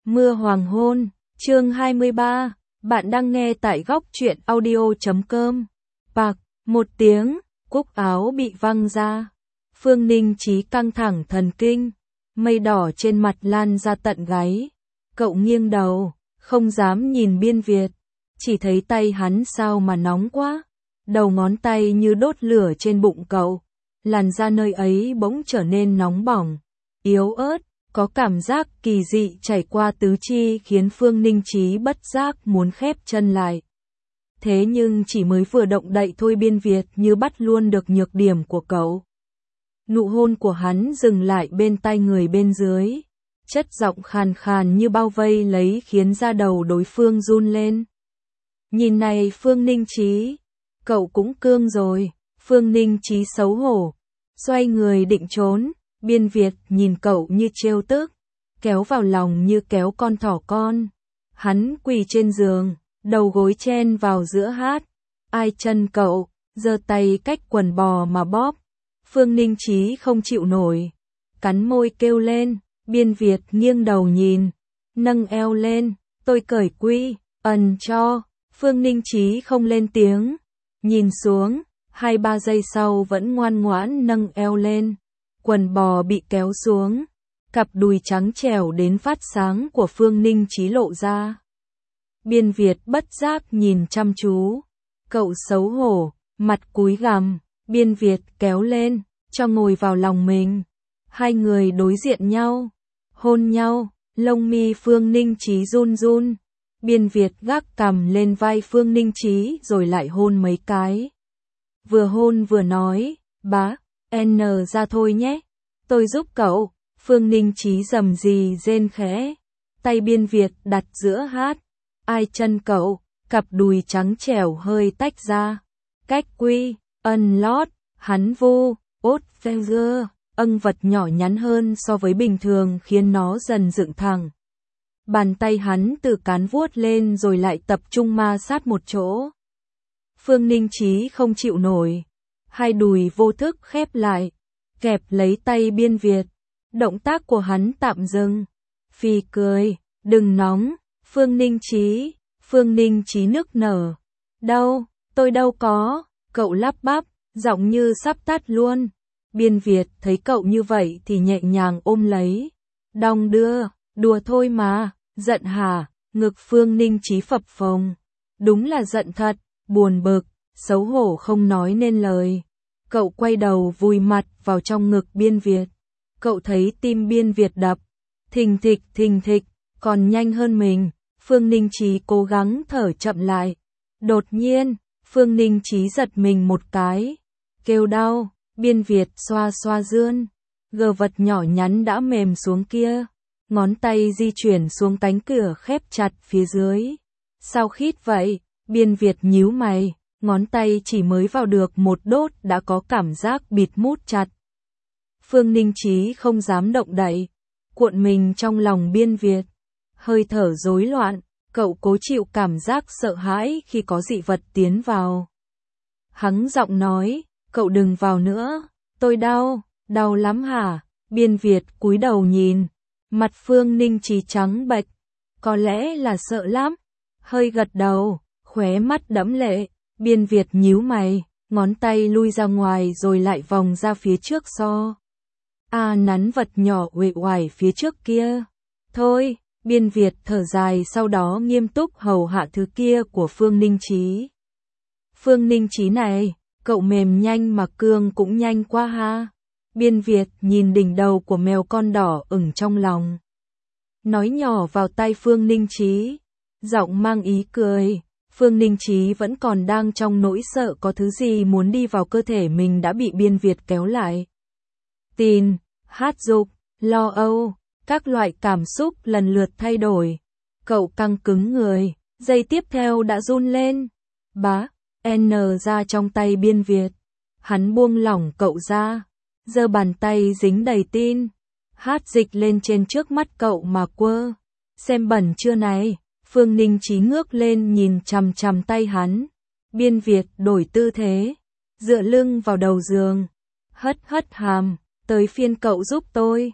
Mưa hoàng hôn, chương 23, bạn đang nghe tại góc truyện audio.com. Bạc, một tiếng, cúc áo bị văng ra. Phương Ninh Chí căng thẳng thần kinh, mây đỏ trên mặt lan ra tận gáy. Cậu nghiêng đầu, không dám nhìn Biên Việt, chỉ thấy tay hắn sao mà nóng quá. Đầu ngón tay như đốt lửa trên bụng cậu, làn da nơi ấy bỗng trở nên nóng bỏng, yếu ớt. Có cảm giác kỳ dị chảy qua tứ chi khiến Phương Ninh Chí bất giác muốn khép chân lại. Thế nhưng chỉ mới vừa động đậy thôi Biên Việt như bắt luôn được nhược điểm của cậu. Nụ hôn của hắn dừng lại bên tai người bên dưới. Chất giọng khàn khàn như bao vây lấy khiến da đầu đối phương run lên. Nhìn này Phương Ninh Chí, cậu cũng cương rồi. Phương Ninh Chí xấu hổ, xoay người định trốn. Biên Việt nhìn cậu như trêu tức, kéo vào lòng như kéo con thỏ con. Hắn quỳ trên giường, đầu gối chen vào giữa hát. Ai chân cậu, giơ tay cách quần bò mà bóp. Phương Ninh Chí không chịu nổi, cắn môi kêu lên. Biên Việt nghiêng đầu nhìn, nâng eo lên, tôi cởi quy, ẩn cho. Phương Ninh Chí không lên tiếng, nhìn xuống, 2-3 giây sau vẫn ngoan ngoãn nâng eo lên. Quần bò bị kéo xuống, cặp đùi trắng trẻo đến phát sáng của Phương Ninh Chí lộ ra. Biên Việt bất giác nhìn chăm chú, cậu xấu hổ, mặt cúi gằm. Biên Việt kéo lên, cho ngồi vào lòng mình. Hai người đối diện nhau, hôn nhau, lông mi Phương Ninh Chí run run. Biên Việt gác cằm lên vai Phương Ninh Chí rồi lại hôn mấy cái. Vừa hôn vừa nói, bá. Ra thôi nhé, tôi giúp cậu. Phương Ninh Chí rầm rì rên khẽ, tay Biên Việt đặt giữa hát. Ai chân cậu, cặp đùi trắng trẻo hơi tách ra. Cách quy, lót, hắn vô, ốt finger, vật nhỏ nhắn hơn so với bình thường khiến nó dần dựng thẳng. Bàn tay hắn từ cán vuốt lên rồi lại tập trung ma sát một chỗ. Phương Ninh Chí không chịu nổi. Hai đùi vô thức khép lại, kẹp lấy tay Biên Việt. Động tác của hắn tạm dừng. Phì cười, đừng nóng, Phương Ninh Chí. Phương Ninh Chí nức nở. Đâu, tôi đâu có, cậu lắp bắp, giọng như sắp tắt luôn. Biên Việt thấy cậu như vậy thì nhẹ nhàng ôm lấy. Đong đưa, đùa thôi mà, giận hả? Ngực Phương Ninh Chí phập phồng. Đúng là giận thật, buồn bực. Xấu hổ không nói nên lời. Cậu quay đầu vùi mặt vào trong ngực Biên Việt. Cậu thấy tim Biên Việt đập thình thịch, còn nhanh hơn mình. Phương Ninh Chí cố gắng thở chậm lại. Đột nhiên, Phương Ninh Chí giật mình một cái, kêu đau. Biên Việt xoa xoa dương, gờ vật nhỏ nhắn đã mềm xuống kia. Ngón tay di chuyển xuống cánh cửa khép chặt phía dưới. Sao khít vậy? Biên Việt nhíu mày. Ngón tay chỉ mới vào được một đốt đã có cảm giác bịt mút chặt. Phương Ninh Chí không dám động đậy, cuộn mình trong lòng Biên Việt. Hơi thở rối loạn, cậu cố chịu cảm giác sợ hãi khi có dị vật tiến vào. Hắng giọng nói, cậu đừng vào nữa, tôi đau, đau lắm hả? Biên Việt cúi đầu nhìn, mặt Phương Ninh Chí trắng bệch, có lẽ là sợ lắm. Hơi gật đầu, khóe mắt đẫm lệ. Biên Việt nhíu mày, ngón tay lui ra ngoài rồi lại vòng ra phía trước nắn vật nhỏ uể oải phía trước kia. Thôi, Biên Việt thở dài sau đó nghiêm túc hầu hạ thứ kia của Phương Ninh Chí. Phương Ninh Chí này, cậu mềm nhanh mà cương cũng nhanh quá ha. Biên Việt nhìn đỉnh đầu của mèo con đỏ ửng trong lòng. Nói nhỏ vào tai Phương Ninh Chí, giọng mang ý cười. Phương Ninh Chí vẫn còn đang trong nỗi sợ có thứ gì muốn đi vào cơ thể mình đã bị Biên Việt kéo lại. Tin, hát dục, lo âu, các loại cảm xúc lần lượt thay đổi. Cậu căng cứng người, giây tiếp theo đã run lên. Bá, ra trong tay Biên Việt. Hắn buông lỏng cậu ra, giơ bàn tay dính đầy tin. Hát dịch lên trên trước mắt cậu mà quơ. Xem bẩn chưa này? Phương Ninh Chí ngước lên nhìn chằm chằm tay hắn. Biên Việt đổi tư thế, dựa lưng vào đầu giường, hất hàm, tới phiên cậu giúp tôi.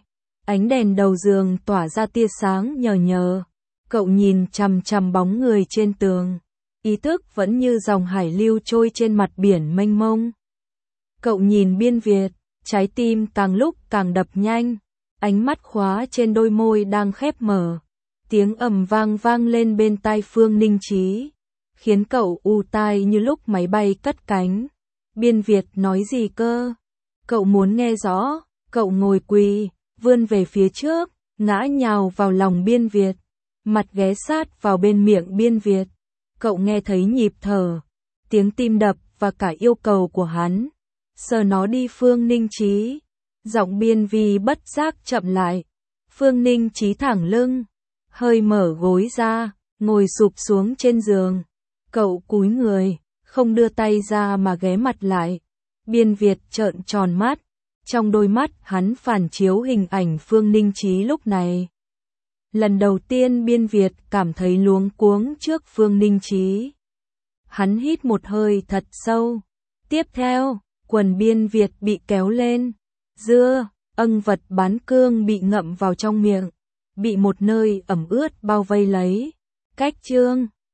Ánh đèn đầu giường tỏa ra tia sáng nhờ nhờ. Cậu nhìn chằm chằm bóng người trên tường. Ý thức vẫn như dòng hải lưu trôi trên mặt biển mênh mông. Cậu nhìn Biên Việt, trái tim càng lúc càng đập nhanh. Ánh mắt khóa trên đôi môi đang khép mở. Tiếng ầm vang vang lên bên tai Phương Ninh Chí, khiến cậu u tai như lúc máy bay cất cánh. Biên Việt nói gì cơ? Cậu muốn nghe rõ. Cậu ngồi quỳ, vươn về phía trước, ngã nhào vào lòng Biên Việt, mặt ghé sát vào bên miệng Biên Việt. Cậu nghe thấy nhịp thở, tiếng tim đập và cả yêu cầu của hắn. Sờ nó đi Phương Ninh Chí. Giọng Biên Vi bất giác chậm lại. Phương Ninh Chí thẳng lưng, hơi mở gối ra, ngồi sụp xuống trên giường. Cậu cúi người, không đưa tay ra mà ghé mặt lại. Biên Việt trợn tròn mắt, trong đôi mắt hắn phản chiếu hình ảnh Phương Ninh Chí lúc này. Lần đầu tiên Biên Việt cảm thấy luống cuống trước Phương Ninh Chí. Hắn hít một hơi thật sâu. Tiếp theo, quần Biên Việt bị kéo lên. Dưa, âng vật bán cương bị ngậm vào trong miệng, bị một nơi ẩm ướt bao vây lấy. Cách chương